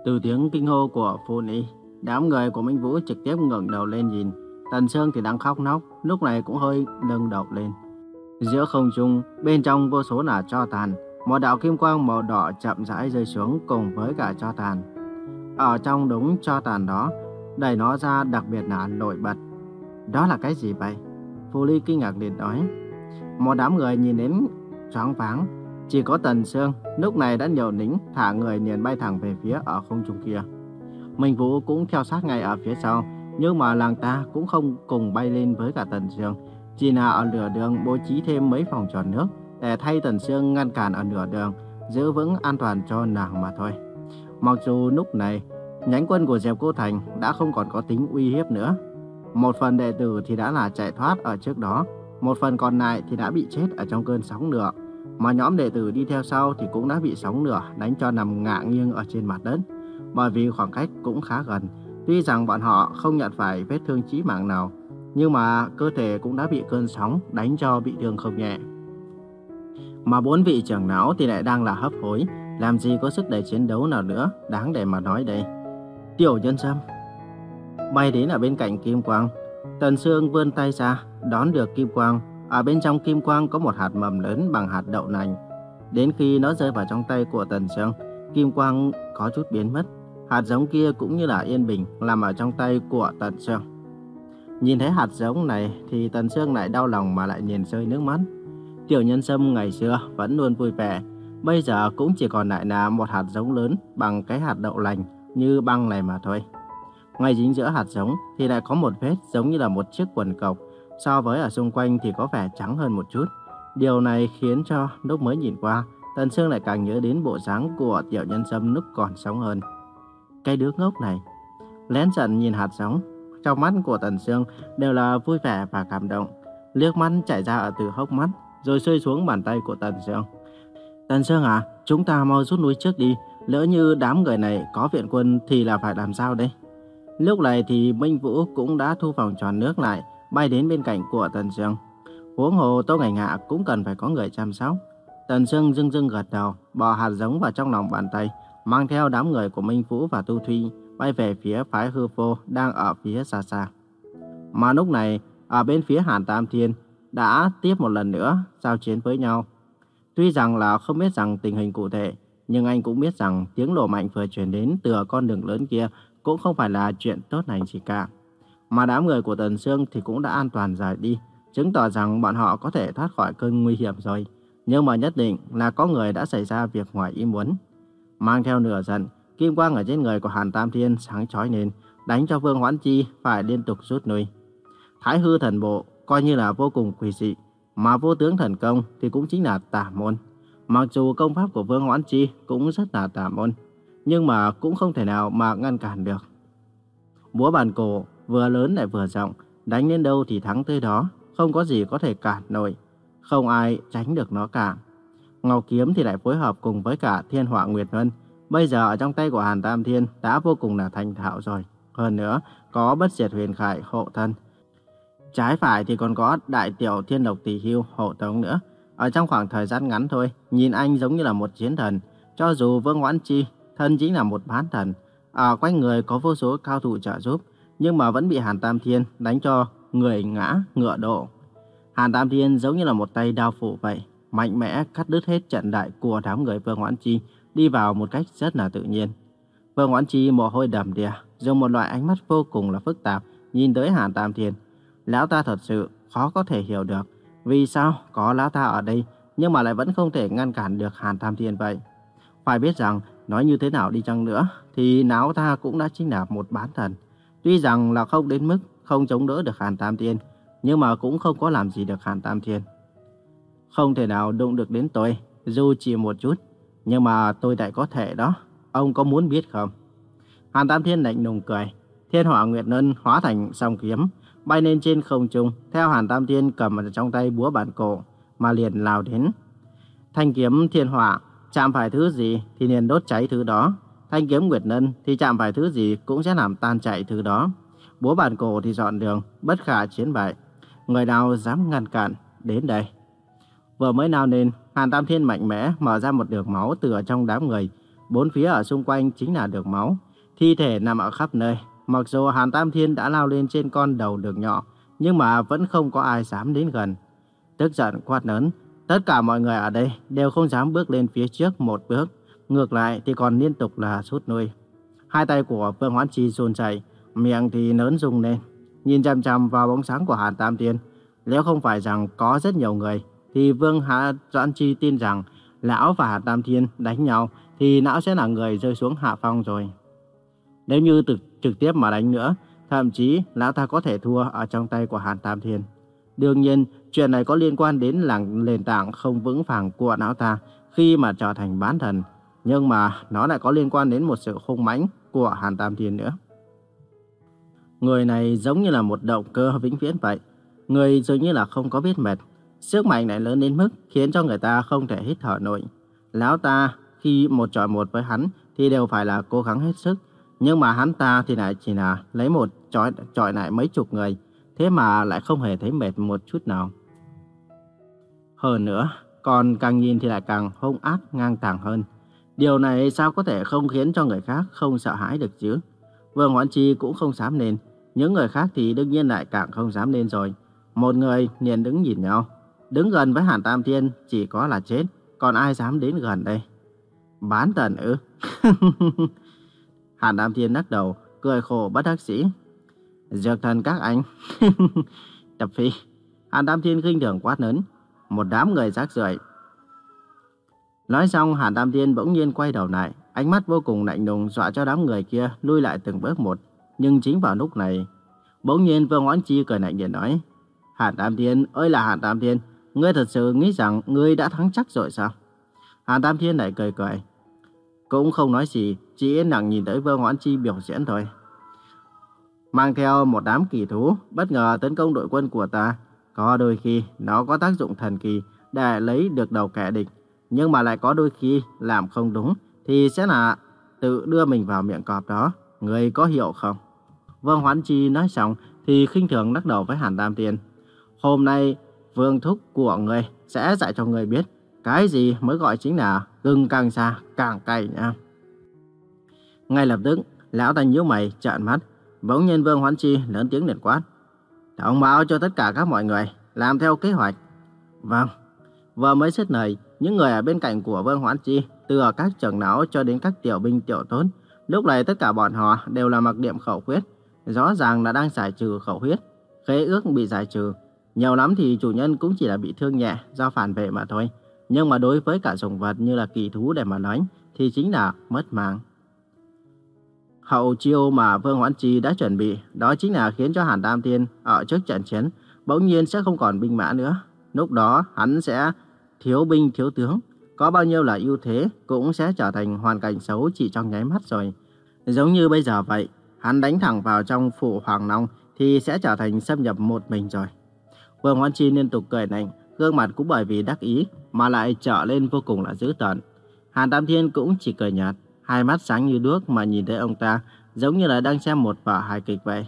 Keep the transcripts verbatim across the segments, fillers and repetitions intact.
Từ tiếng kinh hô của Phù Ni, đám người của Minh Vũ trực tiếp ngẩng đầu lên nhìn. Tần Sương thì đang khóc nóc, lúc này cũng hơi nâng đầu lên. Giữa không trung, bên trong vô số là tro tàn, một đạo kim quang màu đỏ chậm rãi rơi xuống cùng với cả tro tàn. Ở trong đống tro tàn đó, đẩy nó ra đặc biệt là nổi bật. Đó là cái gì vậy? Phù Ly kinh ngạc liền nói. Một đám người nhìn đến choáng váng, chỉ có Tần Sương lúc này đã nhều nính thả người liền bay thẳng về phía ở không trung kia. Minh Vũ cũng theo sát ngay ở phía sau, nhưng mà làng ta cũng không cùng bay lên với cả Tần Sương, chỉ là ở nửa đường bố trí thêm mấy vòng tròn nước để thay Tần Sương ngăn cản ở nửa đường, giữ vững an toàn cho nàng mà thôi. Mặc dù lúc này nhánh quân của Diệp Cô Thành đã không còn có tính uy hiếp nữa. Một phần đệ tử thì đã là chạy thoát ở trước đó, một phần còn lại thì đã bị chết ở trong cơn sóng lửa, mà nhóm đệ tử đi theo sau thì cũng đã bị sóng lửa đánh cho nằm ngả nghiêng ở trên mặt đất. Bởi vì khoảng cách cũng khá gần, tuy rằng bọn họ không nhận phải vết thương chí mạng nào, nhưng mà cơ thể cũng đã bị cơn sóng đánh cho bị thương không nhẹ. Mà bốn vị trưởng lão thì lại đang là hấp hối, làm gì có sức để chiến đấu nào nữa, đáng để mà nói đây. Tiểu Nhân Sâm bay đến ở bên cạnh kim quang, Tần Sương vươn tay ra đón được kim quang. Ở bên trong kim quang có một hạt mầm lớn bằng hạt đậu nành. Đến khi nó rơi vào trong tay của Tần Sương, kim quang có chút biến mất. Hạt giống kia cũng như là yên bình nằm ở trong tay của Tần Sương. Nhìn thấy hạt giống này thì Tần Sương lại đau lòng mà lại nhìn rơi nước mắt. Tiểu Nhân Sâm ngày xưa vẫn luôn vui vẻ, bây giờ cũng chỉ còn lại là một hạt giống lớn bằng cái hạt đậu lành như băng này mà thôi. Ngay chính giữa hạt giống thì lại có một vết giống như là một chiếc quần cộc, so với ở xung quanh thì có vẻ trắng hơn một chút. Điều này khiến cho lúc mới nhìn qua, Tần Sương lại càng nhớ đến bộ dáng của Tiểu Nhân Sâm lúc còn sống hơn. Cái đứa ngốc này. Lén giận nhìn hạt giống, trong mắt của Tần Sương đều là vui vẻ và cảm động. Nước mắt chảy ra ở từ hốc mắt, rồi rơi xuống bàn tay của Tần Sương. Tần Sương à, chúng ta mau rút lui trước đi. Lỡ như đám người này có viện quân thì là phải làm sao đây? Lúc này thì Minh Vũ cũng đã thu vòng tròn nước lại, bay đến bên cạnh của Tần Sương. Huống hồ Tô Ngành Hạ cũng cần phải có người chăm sóc. Tần Sương dưng dưng gật đầu, bỏ hạt giống vào trong lòng bàn tay, mang theo đám người của Minh Vũ và Tu Thuy bay về phía phái Hư Vô đang ở phía xa xa. Mà lúc này, ở bên phía Hàn Tam Thiên đã tiếp một lần nữa giao chiến với nhau. Tuy rằng là không biết rằng tình hình cụ thể, nhưng anh cũng biết rằng tiếng nổ mạnh vừa truyền đến từ con đường lớn kia cũng không phải là chuyện tốt lành gì cả. Mà đám người của Tần Sương thì cũng đã an toàn rời đi, chứng tỏ rằng bọn họ có thể thoát khỏi cơn nguy hiểm rồi. Nhưng mà nhất định là có người đã xảy ra việc ngoài ý muốn. Mang theo nửa giận, kim quang ở trên người của Hàn Tam Thiên sáng chói lên, đánh cho Vương Hoãn Chi phải liên tục rút lui. Thái hư thần bộ coi như là vô cùng quỷ dị, mà vô tướng thần công thì cũng chính là tà môn. Mặc dù công pháp của Vương Hoãn Chi cũng rất là tà môn, nhưng mà cũng không thể nào mà ngăn cản được. Búa bàn cổ vừa lớn lại vừa rộng, đánh lên đâu thì thắng tới đó, không có gì có thể cản nổi, không ai tránh được nó cả. Ngọc kiếm thì lại phối hợp cùng với cả Thiên Hỏa Nguyệt Luân, bây giờ ở trong tay của Hàn Tam Thiên đã vô cùng là thành thạo rồi. Hơn nữa, có bất diệt huyền khải hộ thân. Trái phải thì còn có đại tiểu thiên độc tỷ hưu hộ tống nữa. Ở trong khoảng thời gian ngắn thôi, nhìn anh giống như là một chiến thần. Cho dù Vương Hoãn Chi thân chính là một bán thần, ở quanh người có vô số cao thủ trợ giúp, nhưng mà vẫn bị Hàn Tam Thiên đánh cho người ngã ngựa đổ. Hàn Tam Thiên giống như là một tay đao phủ vậy, mạnh mẽ cắt đứt hết trận đại của đám người Vương Hoãn Chi, đi vào một cách rất là tự nhiên. Vương Hoãn Chi mồ hôi đầm đìa, dùng một loại ánh mắt vô cùng là phức tạp nhìn tới Hàn Tam Thiên. Lão ta thật sự khó có thể hiểu được vì sao có lão ta ở đây nhưng mà lại vẫn không thể ngăn cản được Hàn Tam Thiên vậy. Phải biết rằng nói như thế nào đi chăng nữa thì lão ta cũng đã chính là một bán thần. Tuy rằng là không đến mức không chống đỡ được Hàn Tam Thiên, nhưng mà cũng không có làm gì được Hàn Tam Thiên. Không thể nào đụng được đến tôi, dù chỉ một chút, nhưng mà tôi lại có thể đó. Ông có muốn biết không? Hàn Tam Thiên lạnh lùng cười. Thiên Hỏa Nguyệt Luân hóa thành song kiếm, bay lên trên không trung, theo Hàn Tam Thiên cầm ở trong tay búa bản cổ mà liền lao đến. Thanh kiếm Thiên Hỏa chạm phải thứ gì thì liền đốt cháy thứ đó. Thanh kiếm Nguyệt Luân thì chạm phải thứ gì cũng sẽ làm tan chảy thứ đó. Búa bản cổ thì dọn đường, bất khả chiến bại. Người nào dám ngăn cản, đến đây. Vừa mới nào lên, Hàn Tam Thiên mạnh mẽ mở ra một đường máu từ ở trong đám người. bốn phía ở xung quanh chính là đường máu, thi thể nằm ở khắp nơi. Mặc dù Hàn Tam Thiên đã lao lên trên con đầu đường nhỏ, nhưng mà vẫn không có ai dám đến gần. Tức giận quát lớn, tất cả mọi người ở đây đều không dám bước lên phía trước một bước, ngược lại thì còn liên tục là rút lui. Hai tay của Vương Hoán Chi run rẩy, miệng thì lớn rung lên, nhìn chằm chằm vào bóng sáng của Hàn Tam Thiên. Nếu không phải rằng có rất nhiều người, thì Vương Hạ Doãn Chi tin rằng lão và Hàn Tam Thiên đánh nhau thì lão sẽ là người rơi xuống hạ phong rồi. Nếu như trực, trực tiếp mà đánh nữa, thậm chí lão ta có thể thua ở trong tay của Hàn Tam Thiên. Đương nhiên, chuyện này có liên quan đến là nền tảng không vững vàng của lão ta khi mà trở thành bán thần. Nhưng mà nó lại có liên quan đến một sự hung mãnh của Hàn Tam Thiên nữa. Người này giống như là một động cơ vĩnh viễn vậy. Người dường như là không có biết mệt. Sức mạnh lại lớn đến mức khiến cho người ta không thể hít thở nổi. Lão ta khi một chọi một với hắn thì đều phải là cố gắng hết sức. Nhưng mà hắn ta thì lại chỉ là lấy một chọi, chọi lại mấy chục người. Thế mà lại không hề thấy mệt một chút nào. Hơn nữa, còn càng nhìn thì lại càng hung ác ngang tàng hơn. Điều này sao có thể không khiến cho người khác không sợ hãi được chứ? Vương Hoán Chi cũng không dám lên. Những người khác thì đương nhiên lại càng không dám lên rồi. Một người liền đứng nhìn nhau. Đứng gần với Hàn Tam Thiên chỉ có là chết. Còn ai dám đến gần đây? Bán thần ư? Hàn Tam Thiên lắc đầu, cười khổ bất đắc dĩ. Dược thần các anh. Tập phi. Hàn Tam Thiên khinh thường quát lớn. Một đám người rác rưởi. Nói xong, Hàn Tam Thiên bỗng nhiên quay đầu lại, ánh mắt vô cùng lạnh lùng dọa cho đám người kia lui lại từng bước một. Nhưng chính vào lúc này, bỗng nhiên Vương Hoán Chi cười lạnh điện nói: Hàn Tam Thiên ơi là Hàn Tam Thiên, ngươi thật sự nghĩ rằng ngươi đã thắng chắc rồi sao? Hàn Tam Thiên lại cười cười, cũng không nói gì, chỉ yên lặng nhìn tới Vương Hoán Chi biểu diễn thôi. Mang theo một đám kỳ thú bất ngờ tấn công đội quân của ta, có đôi khi nó có tác dụng thần kỳ để lấy được đầu kẻ địch, nhưng mà lại có đôi khi làm không đúng thì sẽ là tự đưa mình vào miệng cọp đó. Người có hiểu không? Vương Hoán Chi nói xong thì khinh thường lắc đầu với Hàn Tam Thiên. Hôm nay vương thúc của người sẽ dạy cho người biết cái gì mới gọi chính là gừng càng xa càng cay nha. Ngay lập tức lão ta nhíu mày trợn mắt. Bỗng nhiên Vương Hoán Chi lớn tiếng liền quát: thông báo cho tất cả các mọi người làm theo kế hoạch. Vâng. Vừa mới dứt lời, những người ở bên cạnh của Vương Hoán Chi, từ ở các trưởng lão cho đến các tiểu binh tiểu tốt, lúc này tất cả bọn họ đều là mặc niệm khẩu quyết, rõ ràng là đang giải trừ khẩu huyết. Khế ước bị giải trừ, nhiều lắm thì chủ nhân cũng chỉ là bị thương nhẹ do phản vệ mà thôi. Nhưng mà đối với cả sủng vật như là kỳ thú để mà nói thì chính là mất mạng. Hậu chiêu mà Vương Hoán Chi đã chuẩn bị, đó chính là khiến cho Hàn Tam Thiên ở trước trận chiến bỗng nhiên sẽ không còn binh mã nữa. Lúc đó hắn sẽ thiếu binh thiếu tướng, có bao nhiêu là ưu thế cũng sẽ trở thành hoàn cảnh xấu chỉ trong nháy mắt rồi. Giống như bây giờ vậy, hắn đánh thẳng vào trong phủ Hoàng Long thì sẽ trở thành xâm nhập một mình rồi. Vương Hoán Chi liên tục cười lạnh, gương mặt cũng bởi vì đắc ý mà lại trở lên vô cùng là dữ tợn. Hàn Tam Thiên cũng chỉ cười nhạt, hai mắt sáng như đuốc mà nhìn thấy ông ta, giống như là đang xem một vở hài kịch vậy.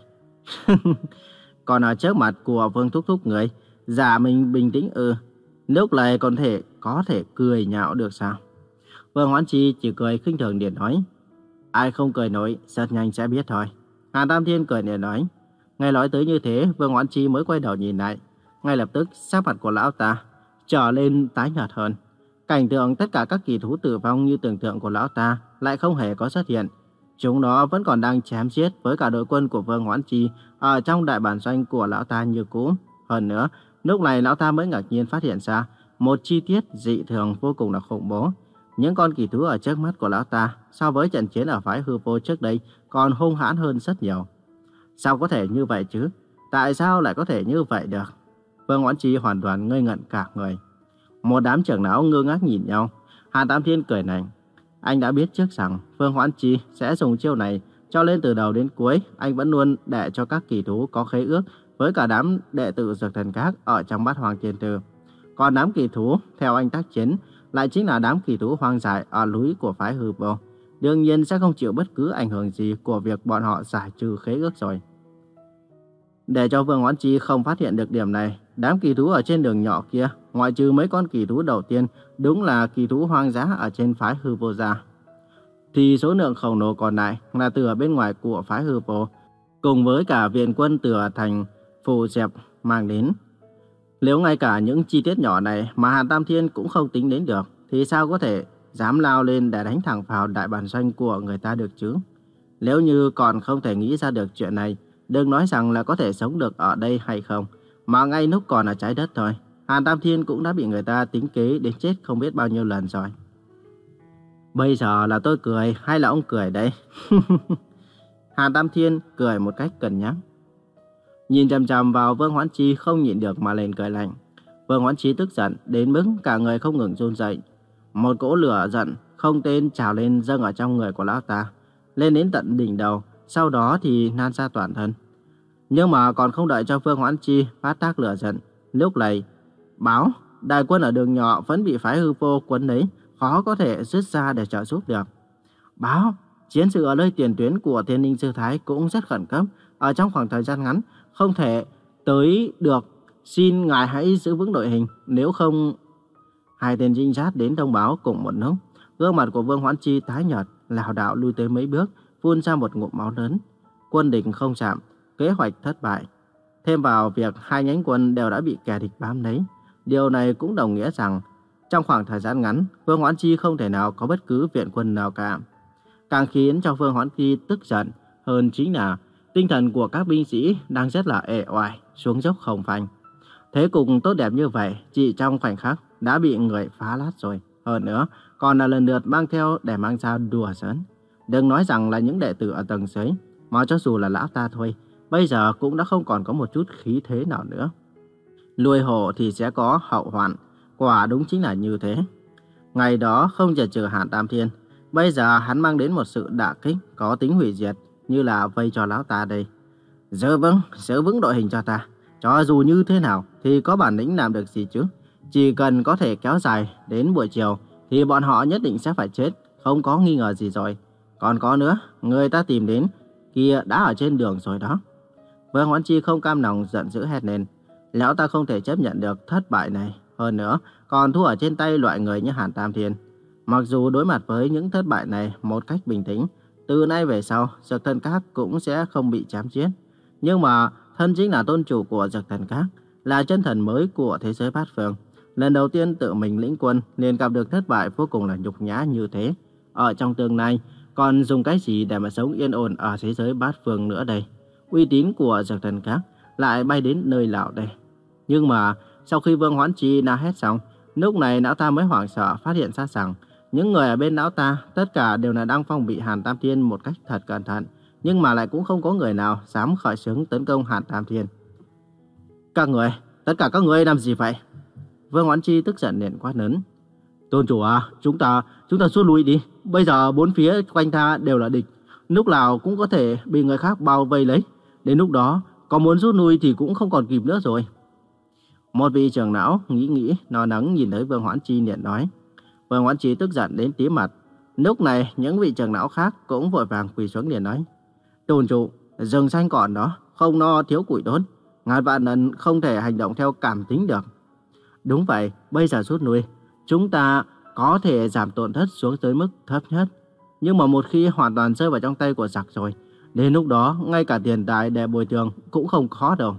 Còn ở trước mặt của Vương Thúc Thúc người, giả mình bình tĩnh ư? Lúc này còn thể có thể cười nhạo được sao? Vương Hoán Chi chỉ cười khinh thường điện nói: ai không cười nổi, rất nhanh sẽ biết thôi. Hàn Tam Thiên cười điện nói. Ngay nói tới như thế, Vương Hoán Chi mới quay đầu nhìn lại. Ngay lập tức sắc mặt của lão ta trở lên tái nhợt hơn. Cảnh tượng tất cả các kỳ thú tử vong như tưởng tượng của lão ta lại không hề có xuất hiện. Chúng nó vẫn còn đang chém giết với cả đội quân của Vương Hoán Chi ở trong đại bản doanh của lão ta như cũ. Hơn nữa, lúc này lão ta mới ngạc nhiên phát hiện ra một chi tiết dị thường vô cùng là khủng bố. Những con kỳ thú ở trước mắt của lão ta so với trận chiến ở phái hư vô trước đây còn hung hãn hơn rất nhiều. Sao có thể như vậy chứ? Tại sao lại có thể như vậy được? Vương Hoán Chi hoàn toàn ngây ngẩn cả người. Một đám trưởng lão ngơ ngác nhìn nhau. Hàn Tam Thiên cười lạnh. Anh đã biết trước rằng Vương Hoán Chi sẽ dùng chiêu này, cho nên từ đầu đến cuối anh vẫn luôn để cho các kỳ thú có khế ước với cả đám đệ tử dược thần khác ở trong Bát Hoàng Thiên Thư. Còn đám kỳ thú theo anh tác chiến lại chính là đám kỳ thú hoang dại ở núi của phái hư vô. Đương nhiên sẽ không chịu bất cứ ảnh hưởng gì của việc bọn họ giải trừ khế ước rồi. Để cho Vương Hoán Chi không phát hiện được điểm này, đám kỳ thú ở trên đường nhỏ kia, ngoại trừ mấy con kỳ thú đầu tiên, đúng là kỳ thú hoang dã ở trên phái hư vô ra. thì số lượng khổng lồ còn lại là từ ở bên ngoài của phái Hư Vô, cùng với cả viện quân từ thành Phù Diệp mang đến. Nếu ngay cả những chi tiết nhỏ này mà Hàn Tam Thiên cũng không tính đến được, thì sao có thể dám lao lên để đánh thẳng vào đại bản doanh của người ta được chứ? Nếu như còn không thể nghĩ ra được chuyện này, đừng nói rằng là có thể sống được ở đây hay không, mà ngay lúc còn ở trái đất thôi, Hàn Tam Thiên cũng đã bị người ta tính kế đến chết không biết bao nhiêu lần rồi. Bây giờ là tôi cười hay là ông cười đấy? Hàn Tam Thiên cười một cách cân nhắc. Nhìn chằm chằm vào Vương Hoãn Chi không nhịn được mà lên cười lạnh. Vương Hoãn Chi tức giận đến mức cả người không ngừng run rẩy. Một cỗ lửa giận không tên trào lên dâng ở trong người của lão ta, lên đến tận đỉnh đầu, sau đó thì lan ra toàn thân. Nhưng mà còn không đợi cho Vương Hoãn Chi phát tác lửa giận, lúc này báo đại quân ở đường nhỏ vẫn bị phái Hư Vô quấn lấy, khó có thể rút ra để trợ giúp được. Báo chiến sự ở nơi tiền tuyến của Thiên Ninh Sư Thái cũng rất khẩn cấp, ở trong khoảng thời gian ngắn không thể tới được, xin ngài hãy giữ vững đội hình, nếu không. Hai tên trinh sát đến thông báo cùng một lúc, gương mặt của Vương Hoãn Chi tái nhợt, lảo đảo lui tới mấy bước, phun ra một ngụm máu lớn. Quân địch không chạm, kế hoạch thất bại. Thêm vào việc hai nhánh quân đều đã bị kẻ địch bám lấy, điều này cũng đồng nghĩa rằng trong khoảng thời gian ngắn, Vương Hoãn Chi không thể nào có bất cứ viện quân nào cả. Càng khiến cho Vương Hoãn Chi tức giận hơn chính là tinh thần của các binh sĩ đang rất là ệ oải, xuống dốc không phanh. Thế cục tốt đẹp như vậy, chỉ trong khoảnh khắc đã bị người phá lát rồi. Hơn nữa, còn là lần lượt mang theo để mang ra đùa giỡn. Đừng nói rằng là những đệ tử ở tầng dưới, mà cho dù là lão ta thôi, bây giờ cũng đã không còn có một chút khí thế nào nữa. Lùi hổ thì sẽ có hậu hoạn, quả đúng chính là như thế. Ngày đó không chần chừ Hàn Tam Thiên, bây giờ hắn mang đến một sự đả kích có tính hủy diệt, như là vây cho lão ta đây. Giữ vững, giữ vững đội hình cho ta. Cho dù như thế nào thì có bản lĩnh làm được gì chứ? Chỉ cần có thể kéo dài đến buổi chiều thì bọn họ nhất định sẽ phải chết, không có nghi ngờ gì rồi. Còn có nữa, người ta tìm đến kia đã ở trên đường rồi đó. Vương Hoãn Chi không cam lòng giận dữ hét lên. Lão ta không thể chấp nhận được thất bại này. Hơn nữa, còn thua ở trên tay loại người như Hàn Tam Thiên. Mặc dù đối mặt với những thất bại này một cách bình tĩnh, từ nay về sau, Dược Thần Các cũng sẽ không bị chém giết. Nhưng mà thân chính là tôn chủ của Dược Thần Các, là chân thần mới của thế giới bát phương. Lần đầu tiên tự mình lĩnh quân liền gặp được thất bại vô cùng là nhục nhã như thế. Ở trong tương lai, còn dùng cái gì để mà sống yên ổn ở thế giới bát phương nữa đây? Uy tín của Dược Thần Các lại bay đến nơi nào đây? Nhưng mà sau khi Vương Hoãn Chi la hét xong, lúc này lão ta mới hoảng sợ phát hiện ra rằng những người ở bên lão ta tất cả đều là đang phong bị Hàn Tam Thiên một cách thật cẩn thận, nhưng mà lại cũng không có người nào dám khởi xướng tấn công Hàn Tam Thiên. Các người, tất cả các người làm gì vậy? Vương Hoãn Chi tức giận liền quát lớn. Tôn chủ à, chúng ta, chúng ta rút lui đi. Bây giờ bốn phía quanh ta đều là địch, lúc nào cũng có thể bị người khác bao vây lấy. Đến lúc đó, có muốn rút lui thì cũng không còn kịp nữa rồi. Một vị trưởng lão nghĩ nghĩ, lo lắng nhìn thấy Vương Hoãn Chi liền nói. Vương Hoãn Chi tức giận đến tím mặt. Lúc này, những vị trưởng lão khác cũng vội vàng quỳ xuống liền nói. Tôn chủ, rừng xanh còn đó, không no thiếu củi đốt. Ngàn vạn lần không thể hành động theo cảm tính được. Đúng vậy, bây giờ rút lui, chúng ta có thể giảm tổn thất xuống tới mức thấp nhất. Nhưng mà một khi hoàn toàn rơi vào trong tay của giặc rồi, đến lúc đó ngay cả tiền tài để bồi thường cũng không khó đâu.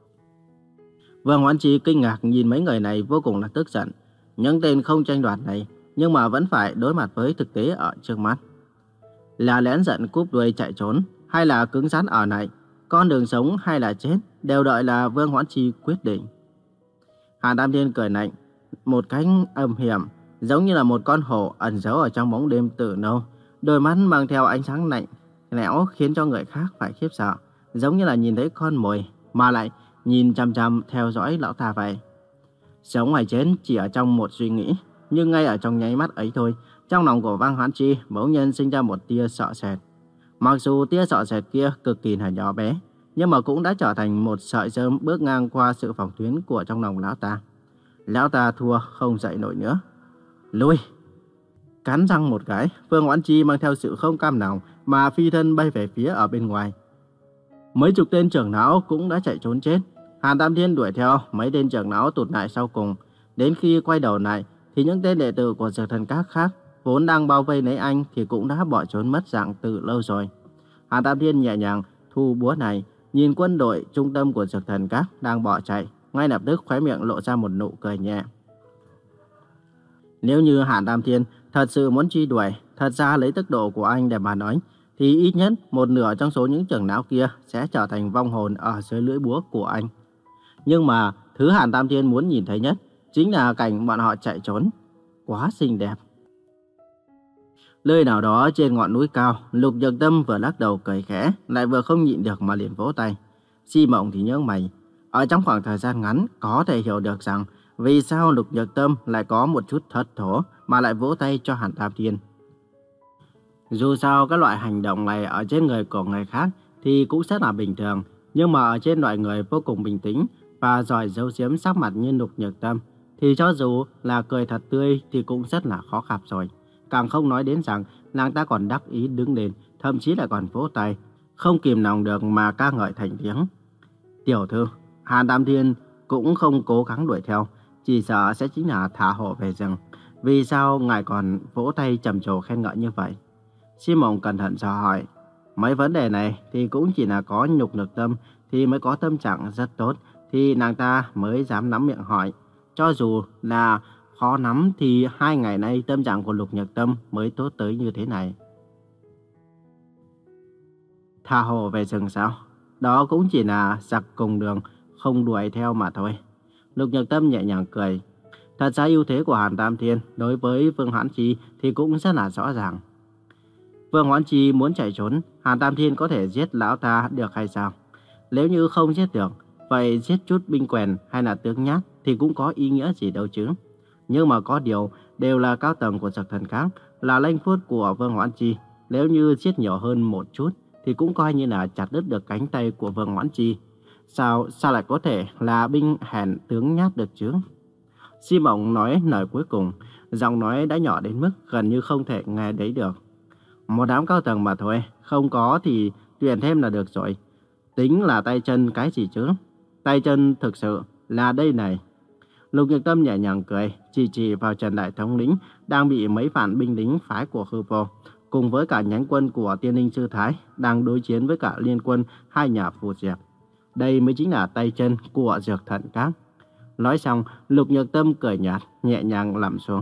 Vương Hoãn Chi kinh ngạc nhìn mấy người này vô cùng là tức giận. Những tên không tranh đoạt này, nhưng mà vẫn phải đối mặt với thực tế ở trước mắt. Là lén giận cúp đuôi chạy trốn, hay là cứng rắn ở lại, con đường sống hay là chết, đều đợi là Vương Hoãn Chi quyết định. Hàn Tam Thiên cười lạnh, một cách âm hiểm, giống như là một con hổ ẩn giấu ở trong bóng đêm từ lâu. Đôi mắt mang theo ánh sáng lạnh lẽo khiến cho người khác phải khiếp sợ, giống như là nhìn thấy con mồi mà lại nhìn chằm chằm theo dõi lão ta vậy. Sống hay chết chỉ ở trong một suy nghĩ, nhưng ngay ở trong nháy mắt ấy thôi, trong lòng của Vương Hoãn Chi bỗng nhiên sinh ra một tia sợ sệt. Mặc dù tia sợ sệt kia cực kỳ là nhỏ bé, nhưng mà cũng đã trở thành một sợi rơm bước ngang qua sự phòng tuyến của trong lòng lão ta. Lão ta thua không dậy nổi nữa. Lui! Cắn răng một cái, Vương Hoãn Chi mang theo sự không cam lòng mà phi thân bay về phía ở bên ngoài. Mấy chục tên trưởng lão cũng đã chạy trốn chết. Hàn Tam Thiên đuổi theo, mấy tên trưởng lão tụt lại sau cùng. Đến khi quay đầu lại thì những tên đệ tử của Dược Thần Các khác vốn đang bao vây lấy anh thì cũng đã bỏ trốn mất dạng từ lâu rồi. Hàn Tam Thiên nhẹ nhàng thu búa này, nhìn quân đội trung tâm của Dược Thần Các đang bỏ chạy, ngay lập tức khóe miệng lộ ra một nụ cười nhẹ. Nếu như Hàn Tam Thiên thật sự muốn truy đuổi, thật ra lấy tốc độ của anh để mà nói, thì ít nhất một nửa trong số những trưởng lão kia sẽ trở thành vong hồn ở dưới lưỡi búa của anh. Nhưng mà thứ Hàn Tam Thiên muốn nhìn thấy nhất chính là cảnh bọn họ chạy trốn. Quá xinh đẹp. Nơi nào đó trên ngọn núi cao, Lục Nhược Tâm vừa lắc đầu cười khẽ, lại vừa không nhịn được mà liền vỗ tay. Si Mộng thì nhớ mày. Ở trong khoảng thời gian ngắn có thể hiểu được rằng vì sao Lục Nhược Tâm lại có một chút thất thố mà lại vỗ tay cho Hàn Tam Thiên. Dù sao các loại hành động này ở trên người của người khác thì cũng rất là bình thường, nhưng mà ở trên loại người vô cùng bình tĩnh và giỏi giấu giếm sắc mặt như Lục Nhược Tâm thì cho dù là cười thật tươi thì cũng rất là khó khăn rồi. Càng không nói đến rằng nàng ta còn đắc ý đứng lên, thậm chí lại còn vỗ tay, không kìm lòng được mà ca ngợi thành tiếng. Tiểu thư, Hàn Tam Thiên cũng không cố gắng đuổi theo, chỉ sợ sẽ chính là thả hổ về rừng. Vì sao ngài còn vỗ tay trầm trồ khen ngợi như vậy? Si Mộng cẩn thận dò hỏi. Mấy vấn đề này thì cũng chỉ là có Nhục Nhược Tâm thì mới có tâm trạng rất tốt, thì nàng ta mới dám nắm miệng hỏi. Cho dù là khó nắm thì hai ngày nay tâm trạng của Lục Nhược Tâm mới tốt tới như thế này. Tha hồ về rừng sao? Đó cũng chỉ là giặc cùng đường, không đuổi theo mà thôi. Lục Nhược Tâm nhẹ nhàng cười. Thật ra ưu thế của Hàn Tam Thiên đối với Vương Hoãn Chi thì cũng rất là rõ ràng. Vương Hoãn Chi muốn chạy trốn, Hàn Tam Thiên có thể giết lão ta được hay sao? Nếu như không giết được, vậy giết chút binh quèn hay là tướng nhát thì cũng có ý nghĩa gì đâu chứ. Nhưng mà có điều, đều là cao tầng của Dược Thần Các, là lãnh phút của Vương Hoãn Chi. Nếu như giết nhiều hơn một chút thì cũng coi như là chặt đứt được cánh tay của Vương Hoãn Chi. Sao, sao lại có thể là binh hèn tướng nhát được chứ? Si Mộng nói lời cuối cùng, giọng nói đã nhỏ đến mức gần như không thể nghe thấy được. Một đám cao tầng mà thôi, không có thì tuyển thêm là được rồi. Tính là tay chân cái gì chứ? Tay chân thực sự là đây này. Lục Nhược Tâm nhẹ nhàng cười, chỉ chỉ vào Trần Đại Thống lĩnh đang bị mấy vạn binh lính phái của Hư Vô, cùng với cả nhánh quân của Tiên Ninh Sư Thái đang đối chiến với cả liên quân hai nhà Phù Diệp. Đây mới chính là tay chân của Dược Thần Các. Nói xong, Lục Nhược Tâm cười nhạt, nhẹ nhàng nằm xuống.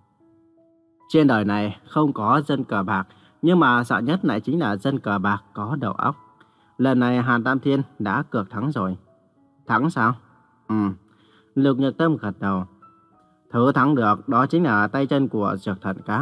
Trên đời này không có dân cờ bạc, nhưng mà sợ nhất lại chính là dân cờ bạc có đầu óc. Lần này Hàn Tam Thiên đã cược thắng rồi. Thắng sao? Ừ. Lục Nhược Tâm gật đầu. Thứ thắng được đó chính là tay chân của Dược Thần Các.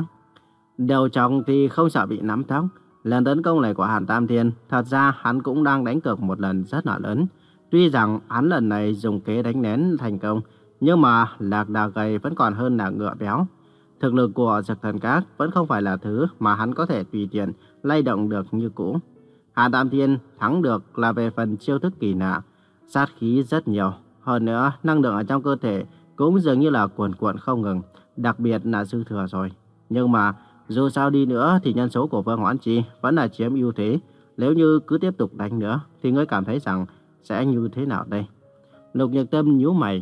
Đầu chồng thì không sợ bị nắm tóc. Lần tấn công này của Hàn Tam Thiên, thật ra hắn cũng đang đánh cược một lần rất là lớn. Tuy rằng hắn lần này dùng kế đánh lén thành công, nhưng mà lạc đà gầy vẫn còn hơn là ngựa béo. Thực lực của Dược Thần Các vẫn không phải là thứ mà hắn có thể tùy tiện lay động được như cũ. Hàn Tam Thiên thắng được là về phần chiêu thức kỳ lạ, sát khí rất nhiều. Hơn nữa, năng lượng ở trong cơ thể cũng dường như là cuồn cuộn không ngừng, đặc biệt là dư thừa rồi. Nhưng mà dù sao đi nữa thì nhân số của Vương Hoãn Chi vẫn là chiếm ưu thế. Nếu như cứ tiếp tục đánh nữa thì ngươi cảm thấy rằng sẽ như thế nào đây? Lục Nhược Tâm nhíu mày.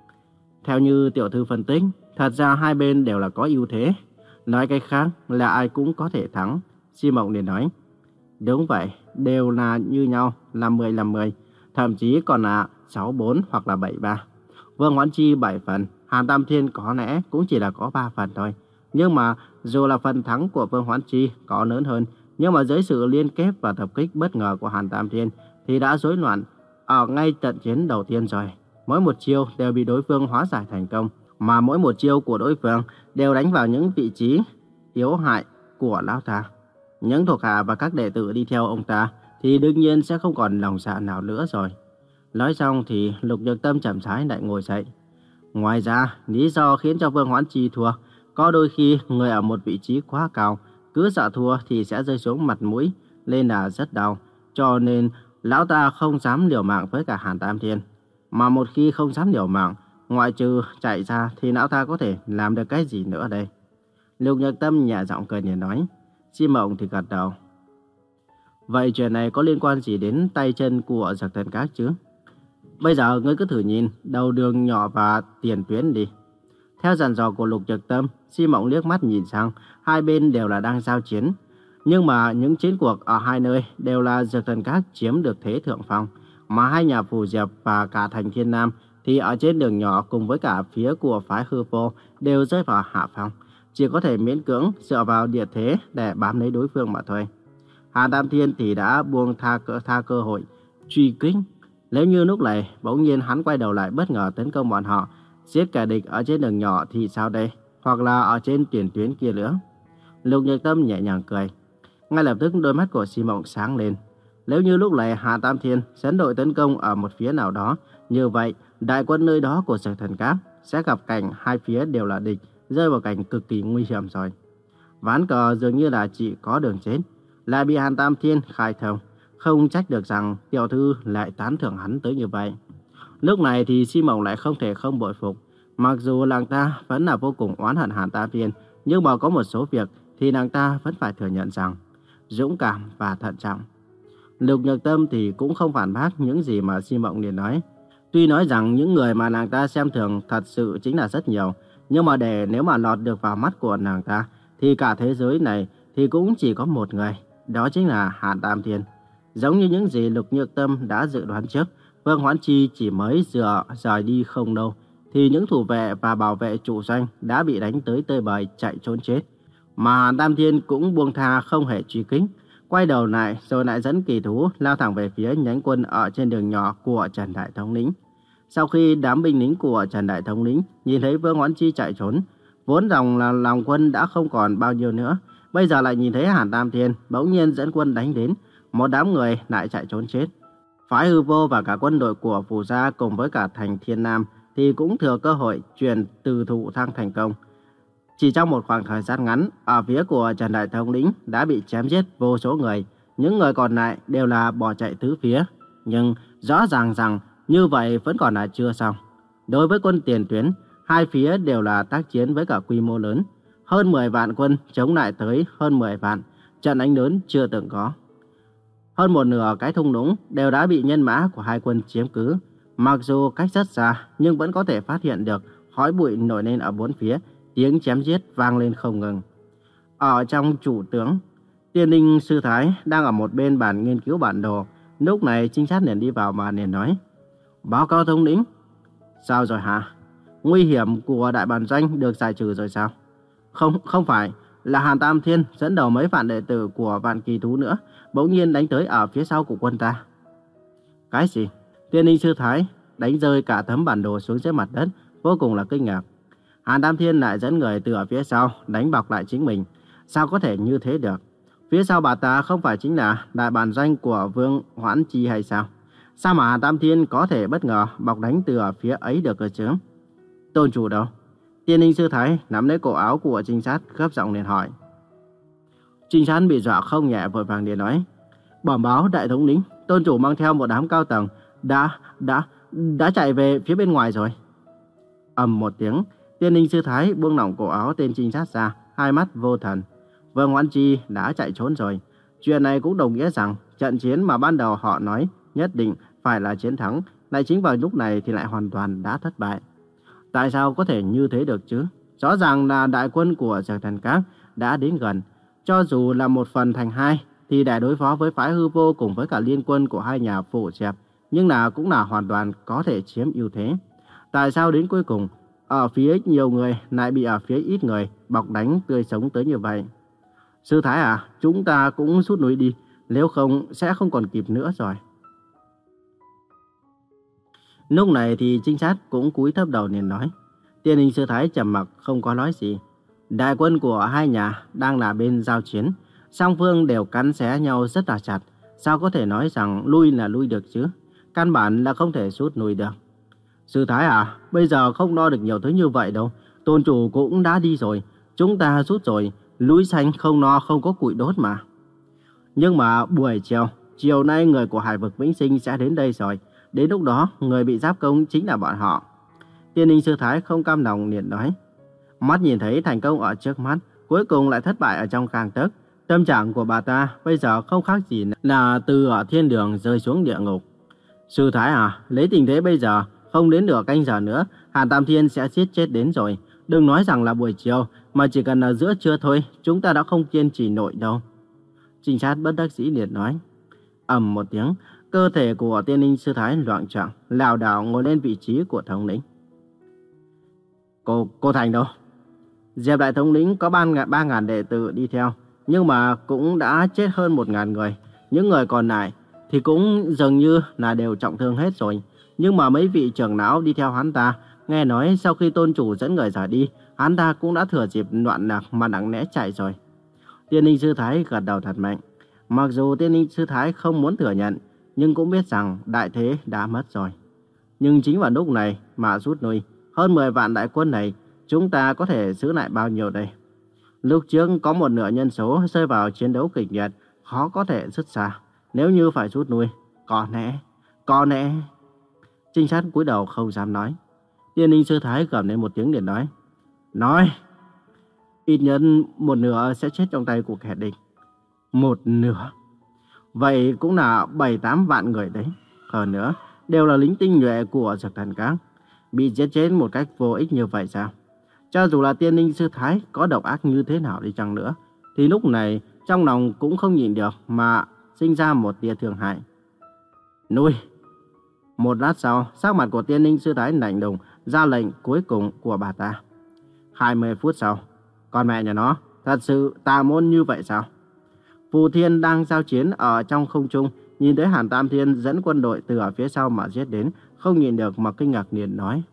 Theo như tiểu thư phân tích, thật ra hai bên đều là có ưu thế. Nói cách khác là ai cũng có thể thắng. Si Mộng liền nói. Đúng vậy, đều là như nhau, là mười làm mười. Thậm chí còn là sáu bốn hoặc là bảy ba. Vương Hoãn Chi bảy phần, Hàn Tam Thiên có lẽ cũng chỉ là có ba phần thôi. Nhưng mà dù là phần thắng của Vương Hoãn Chi có lớn hơn, nhưng mà dưới sự liên kết và tập kích bất ngờ của Hàn Tam Thiên thì đã rối loạn ở ngay trận chiến đầu tiên rồi. Mỗi một chiêu đều bị đối phương hóa giải thành công, mà mỗi một chiêu của đối phương đều đánh vào những vị trí yếu hại của lão ta. Những thuộc hạ và các đệ tử đi theo ông ta thì đương nhiên sẽ không còn lòng dạ nào nữa rồi. Nói xong thì Lục Nhược Tâm chậm rãi lại ngồi dậy. Ngoài ra, lý do khiến cho Vương Hoãn Chi thua, có đôi khi người ở một vị trí quá cao, cứ sợ thua thì sẽ rơi xuống mặt mũi, nên là rất đau. Cho nên lão ta không dám liều mạng với cả Hàn Tam Thiên. Mà một khi không dám liều mạng, ngoại trừ chạy ra thì lão ta có thể làm được cái gì nữa đây? Lục Nhược Tâm nhẹ giọng cười nhẹ nói. Si Mộng thì gật đầu. Vậy chuyện này có liên quan gì đến tay chân của Dược Thần Các chứ? Bây giờ ngươi cứ thử nhìn đầu đường nhỏ và tiền tuyến đi. Theo dặn dò của Lục Nhược Tâm, Di Mộng liếc mắt nhìn sang, hai bên đều là đang giao chiến. Nhưng mà những chiến cuộc ở hai nơi đều là Dược Thần Các chiếm được thế thượng phong, mà hai nhà Phù Diệp và cả thành Thiên Nam thì ở trên đường nhỏ cùng với cả phía của phái Hư Vô đều rơi vào hạ phong, chỉ có thể miễn cưỡng dựa vào địa thế để bám lấy đối phương mà thôi. Hàn Tam Thiên thì đã buông tha cơ, tha cơ hội truy kích. Nếu như lúc này bỗng nhiên hắn quay đầu lại bất ngờ tấn công bọn họ, giết kẻ địch ở trên đường nhỏ thì sao đây? Hoặc là ở trên tiền tuyến kia nữa. Lục Nhược Tâm nhẹ nhàng cười. Ngay lập tức đôi mắt của Di Mộng sáng lên. Nếu như lúc này Hàn Tam Thiên dẫn đội tấn công ở một phía nào đó, như vậy đại quân nơi đó của Dược Thần Các sẽ gặp cảnh hai phía đều là địch, rơi vào cảnh cực kỳ nguy hiểm rồi. Ván cờ dường như là chỉ có đường chết, lại bị Hàn Tam Thiên khai thông. Không trách được rằng tiểu thư lại tán thưởng hắn tới như vậy. Lúc này thì Di Mộng lại không thể không bội phục. Mặc dù nàng ta vẫn là vô cùng oán hận Hàn Tam Thiên, nhưng mà có một số việc thì nàng ta vẫn phải thừa nhận rằng dũng cảm và thận trọng. Lục Nhược Tâm thì cũng không phản bác những gì mà Di Mộng liền nói. Tuy nói rằng những người mà nàng ta xem thường thật sự chính là rất nhiều, nhưng mà để nếu mà lọt được vào mắt của nàng ta thì cả thế giới này thì cũng chỉ có một người, đó chính là Hàn Tam Thiên. Giống như những gì Lục Nhược Tâm đã dự đoán trước, Vương Hoán Chi chỉ mới dựa rời đi không lâu thì những thủ vệ và bảo vệ trụ doanh đã bị đánh tới tơi bời chạy trốn chết. Mà Hàn Tam Thiên cũng buông tha không hề truy kích, quay đầu lại rồi lại dẫn kỳ thú lao thẳng về phía nhánh quân ở trên đường nhỏ của Trần Đại Thống lĩnh. Sau khi đám binh lính của Trần Đại Thống lĩnh nhìn thấy Vương Hoán Chi chạy trốn, vốn rằng là lòng quân đã không còn bao nhiêu nữa, bây giờ lại nhìn thấy Hàn Tam Thiên bỗng nhiên dẫn quân đánh đến, một đám người lại chạy trốn chết. Phái Hư Vô và cả quân đội của Phù Gia cùng với cả thành Thiên Nam thì cũng thừa cơ hội chuyển từ thủ thăng thành công. Chỉ trong một khoảng thời gian ngắn, ở phía của Trần Đại Thống lĩnh đã bị chém giết vô số người, những người còn lại đều là bỏ chạy tứ phía. Nhưng rõ ràng rằng như vậy vẫn còn là chưa xong. Đối với quân tiền tuyến, hai phía đều là tác chiến với cả quy mô lớn. Hơn mười vạn quân chống lại tới hơn mười vạn, trận đánh lớn chưa từng có. Hơn một nửa cái thung lũng đều đã bị nhân mã của hai quân chiếm cứ. Mặc dù cách rất xa nhưng vẫn có thể phát hiện được khói bụi nổi lên ở bốn phía, tiếng chém giết vang lên không ngừng. Ở trong chủ tướng, Tiên Ninh Sư Thái đang ở một bên bàn nghiên cứu bản đồ. Lúc này trinh sát liền đi vào mà liền nói: "Báo cáo thống lĩnh." "Sao rồi hả? Nguy hiểm của đại bản doanh được giải trừ rồi sao?" Không, không phải, là Hàn Tam Thiên dẫn đầu mấy vạn đệ tử của Vạn Kỳ Thú nữa, bỗng nhiên đánh tới ở phía sau của quân ta." "Cái gì?" Tiên Ninh Sư Thái đánh rơi cả tấm bản đồ xuống dưới mặt đất, vô cùng là kinh ngạc. Hàn Tam Thiên lại dẫn người từ ở phía sau đánh bọc lại chính mình. Sao có thể như thế được? Phía sau bà ta không phải chính là đại bản doanh của Vương Hoán Chi hay sao? Sao mà Hàn Tam Thiên có thể bất ngờ bọc đánh từ ở phía ấy được cơ chứ? "Tôn chủ đâu?" Tiên Ninh Sư Thái nắm lấy cổ áo của trinh sát gấp giọng liền hỏi. Trinh sát bị dọa không nhẹ vội vàng liền nói: "Bẩm báo đại thống lĩnh, tôn chủ mang theo một đám cao tầng đã đã đã chạy về phía bên ngoài rồi." Ầm một tiếng, Tiên Ninh Sư Thái buông lỏng cổ áo tên trinh sát ra, hai mắt vô thần. Vương Hoán Chi đã chạy trốn rồi. Chuyện này cũng đồng nghĩa rằng trận chiến mà ban đầu họ nói nhất định phải là chiến thắng, lại chính vào lúc này thì lại hoàn toàn đã thất bại. Tại sao có thể như thế được chứ? Rõ ràng là đại quân của Dược Thần Các đã đến gần. Cho dù là một phần thành hai thì để đối phó với phái Hư Vô cùng với cả liên quân của hai nhà Phù Diệp, nhưng là cũng là hoàn toàn có thể chiếm ưu thế. Tại sao đến cuối cùng ở phía nhiều người lại bị ở phía ít người bọc đánh tươi sống tới như vậy? "Sư Thái à, chúng ta cũng rút lui đi, nếu không sẽ không còn kịp nữa rồi." Lúc này thì trinh sát cũng cúi thấp đầu liền nói. Tiên Ninh Sư Thái trầm mặc không có nói gì. Đại quân của hai nhà đang là bên giao chiến, song phương đều cắn xé nhau rất là chặt, sao có thể nói rằng lui là lui được chứ? Căn bản là không thể rút lui được. "Sư Thái à, bây giờ không lo được nhiều thứ như vậy đâu. Tôn chủ cũng đã đi rồi, chúng ta rút rồi, núi xanh không no không có củi đốt mà." "Nhưng mà buổi chiều, chiều nay người của Hải vực Vĩnh Sinh sẽ đến đây rồi. Đến lúc đó, người bị giáp công chính là bọn họ." Tiên Ninh Sư Thái không cam lòng liền nói. Mắt nhìn thấy thành công ở trước mắt, cuối cùng lại thất bại ở trong gang tấc. Tâm trạng của bà ta bây giờ không khác gì là từ ở thiên đường rơi xuống địa ngục. "Sư Thái à, lấy tình thế bây giờ, không đến nửa canh giờ nữa, Hàn Tam Thiên sẽ giết chết đến rồi. Đừng nói rằng là buổi chiều, mà chỉ cần là giữa trưa thôi, chúng ta đã không kiên trì nổi đâu. Trinh sát bất đắc dĩ liệt nói. Ầm một tiếng, cơ thể của Tiên Ninh sư thái loạng choạng, lảo đảo ngồi lên vị trí của thống lĩnh. Cô, cô Thành đâu? Diệp đại thống lĩnh có ba ngàn, ba ngàn đệ tử đi theo, nhưng mà cũng đã chết hơn một ngàn người. Những người còn lại thì cũng dường như là đều trọng thương hết rồi. Nhưng mà mấy vị trưởng lão đi theo hắn ta, nghe nói sau khi tôn chủ dẫn người rời đi, hắn ta cũng đã thừa dịp loạn lạc mà nặng nẽ chạy rồi. Tiên Ninh sư thái gật đầu thật mạnh. Mặc dù Tiên Ninh sư thái không muốn thừa nhận, nhưng cũng biết rằng đại thế đã mất rồi. Nhưng chính vào lúc này mà rút lui, hơn mười vạn đại quân này, chúng ta có thể giữ lại bao nhiêu đây? Lúc trước có một nửa nhân số rơi vào chiến đấu kịch liệt, khó có thể dứt xa. Nếu như phải rút lui, có lẽ, có lẽ... Trinh sát cúi đầu không dám nói. Tiên Ninh sư thái gầm lên một tiếng liền nói. Nói! Ít nhất một nửa sẽ chết trong tay của kẻ địch. Một nửa? Vậy cũng là bảy tám vạn người đấy. Hơn nữa, đều là lính tinh nhuệ của Dược Thần Các. Bị giết chết một cách vô ích như vậy sao? Cho dù là Tiên Ninh sư thái có độc ác như thế nào đi chăng nữa, thì lúc này trong lòng cũng không nhịn được mà sinh ra một tia thương hại. Nuôi! Một lát sau, sắc mặt của Tiên Ninh sư thái lạnh lùng, ra lệnh cuối cùng của bà ta. hai mươi phút sau, con mẹ nhà nó, thật sự tà môn như vậy sao? Phù Thiên đang giao chiến ở trong không trung, nhìn thấy Hàn Tam Thiên dẫn quân đội từ ở phía sau mà giết đến, không nhìn được mà kinh ngạc liền nói.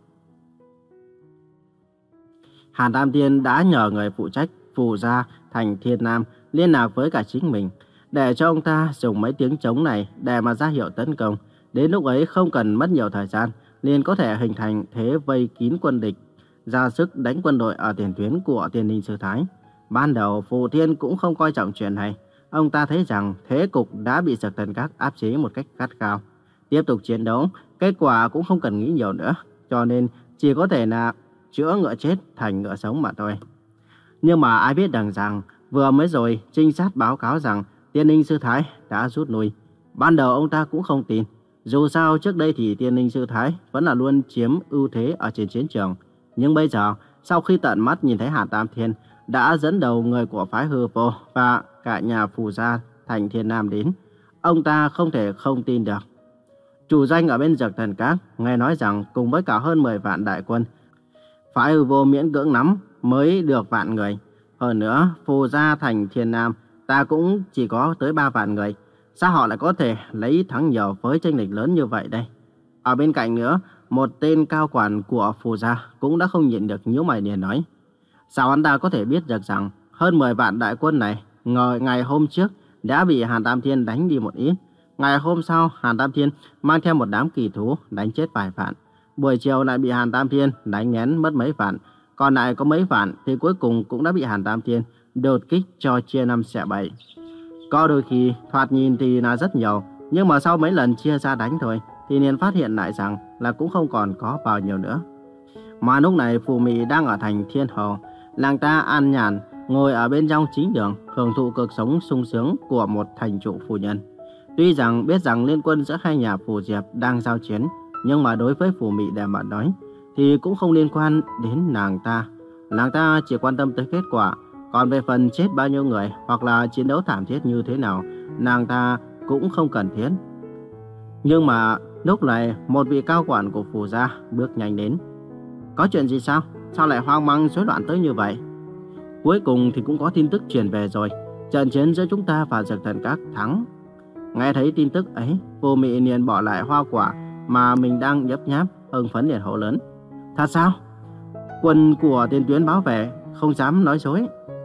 Hàn Tam Thiên đã nhờ người phụ trách Phù gia thành Thiên Nam liên lạc với cả chính mình, để cho ông ta dùng mấy tiếng trống này để mà ra hiệu tấn công. Đến lúc ấy không cần mất nhiều thời gian, liền có thể hình thành thế vây kín quân địch, ra sức đánh quân đội ở tiền tuyến của Tiên Ninh sư thái. Ban đầu Phù Thiên cũng không coi trọng chuyện này. Ông ta thấy rằng thế cục đã bị Dược Thần Các áp chế một cách gắt gao. Tiếp tục chiến đấu, kết quả cũng không cần nghĩ nhiều nữa, cho nên chỉ có thể là chữa ngựa chết thành ngựa sống mà thôi. Nhưng mà ai biết rằng rằng vừa mới rồi trinh sát báo cáo rằng Tiên Ninh sư thái đã rút lui. Ban đầu ông ta cũng không tin. Dù sao trước đây thì Tiên Ninh sư thái vẫn là luôn chiếm ưu thế ở trên chiến trường. Nhưng bây giờ, sau khi tận mắt nhìn thấy Hàn Tam Thiên đã dẫn đầu người của phái Hư Vô và cả nhà Phù gia thành Thiên Nam đến, ông ta không thể không tin được. Chủ doanh ở bên Dược Thần Các nghe nói rằng cùng với cả hơn mười vạn đại quân, phái Hư Vô miễn cưỡng lắm mới được vạn người. Hơn nữa, Phù gia thành Thiên Nam ta cũng chỉ có tới ba vạn người. Sao họ lại có thể lấy thắng nhiều với chênh lệch lớn như vậy đây? Ở bên cạnh nữa, một tên cao quản của Phù gia cũng đã không nhịn được nhíu mày liền nói. Sao hắn ta có thể biết được rằng hơn mười vạn đại quân này ngờ ngày hôm trước đã bị Hàn Tam Thiên đánh đi một ít. Ngày hôm sau, Hàn Tam Thiên mang theo một đám kỳ thú đánh chết vài vạn. Buổi chiều lại bị Hàn Tam Thiên đánh nhén mất mấy vạn. Còn lại có mấy vạn thì cuối cùng cũng đã bị Hàn Tam Thiên đột kích cho chia năm xẻ bảy. Có đôi khi thoạt nhìn thì là rất nhiều, nhưng mà sau mấy lần chia ra đánh thôi thì liền phát hiện lại rằng là cũng không còn có bao nhiêu nữa. Mà lúc này Phù Mị đang ở thành Thiên Hồ, làng ta an nhàn ngồi ở bên trong chính đường, hưởng thụ cuộc sống sung sướng của một thành chủ phu nhân. Tuy rằng biết rằng liên quân giữa hai nhà Phù Diệp đang giao chiến, nhưng mà đối với Phù Mị để mà nói thì cũng không liên quan đến nàng ta. Nàng ta chỉ quan tâm tới kết quả, còn về phần chết bao nhiêu người hoặc là chiến đấu thảm thiết như thế nào, nàng ta cũng không cần thiết. Nhưng mà lúc này một vị cao quản của Phù gia bước nhanh đến. Có chuyện gì sao? Sao lại hoang mang rối loạn tới như vậy? Cuối cùng thì cũng có tin tức truyền về rồi. Trận chiến giữa chúng ta và Dược Thần Các thắng. Nghe thấy tin tức ấy, Phù Mị liền bỏ lại hoa quả mà mình đang nhấp nháp, hưng phấn liền hô lớn. Thật sao? Quân của tiền tuyến báo về, không dám nói dối.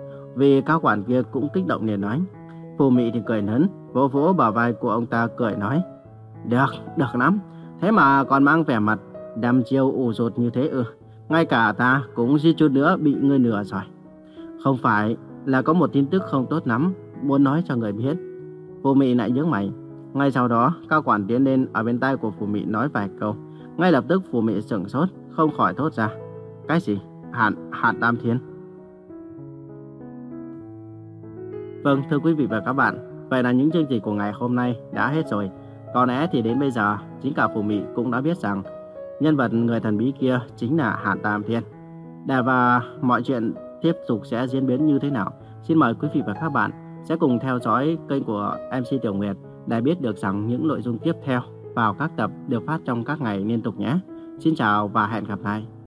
Vì cao quản kia cũng kích động liền nói. Phù Mị thì cười lớn, vỗ vỗ bả vai của ông ta cười nói. Được, được lắm. Thế mà còn mang vẻ mặt đăm chiêu ủ rột như thế ư? Ngay cả ta cũng suýt chút nữa bị ngươi lừa rồi. Không phải là có một tin tức không tốt lắm muốn nói cho người biết. Phù Mị lại nhướng mày. Ngay sau đó, cao quản tiến lên ở bên tai của Phù Mị nói vài câu. Ngay lập tức Phù Mị sửng sốt, không khỏi thốt ra. Cái gì? Hàn, Hàn Tam Thiên? Vâng, thưa quý vị và các bạn, vậy là những chương trình của ngày hôm nay đã hết rồi. Có lẽ thì đến bây giờ, chính cả Phù Mị cũng đã biết rằng nhân vật người thần bí kia chính là Hàn Tam Thiên. Để và mọi chuyện tiếp tục sẽ diễn biến như thế nào, xin mời quý vị và các bạn sẽ cùng theo dõi kênh của em xê Tiểu Nguyệt để biết được rằng những nội dung tiếp theo vào các tập được phát trong các ngày liên tục nhé. Xin chào và hẹn gặp lại.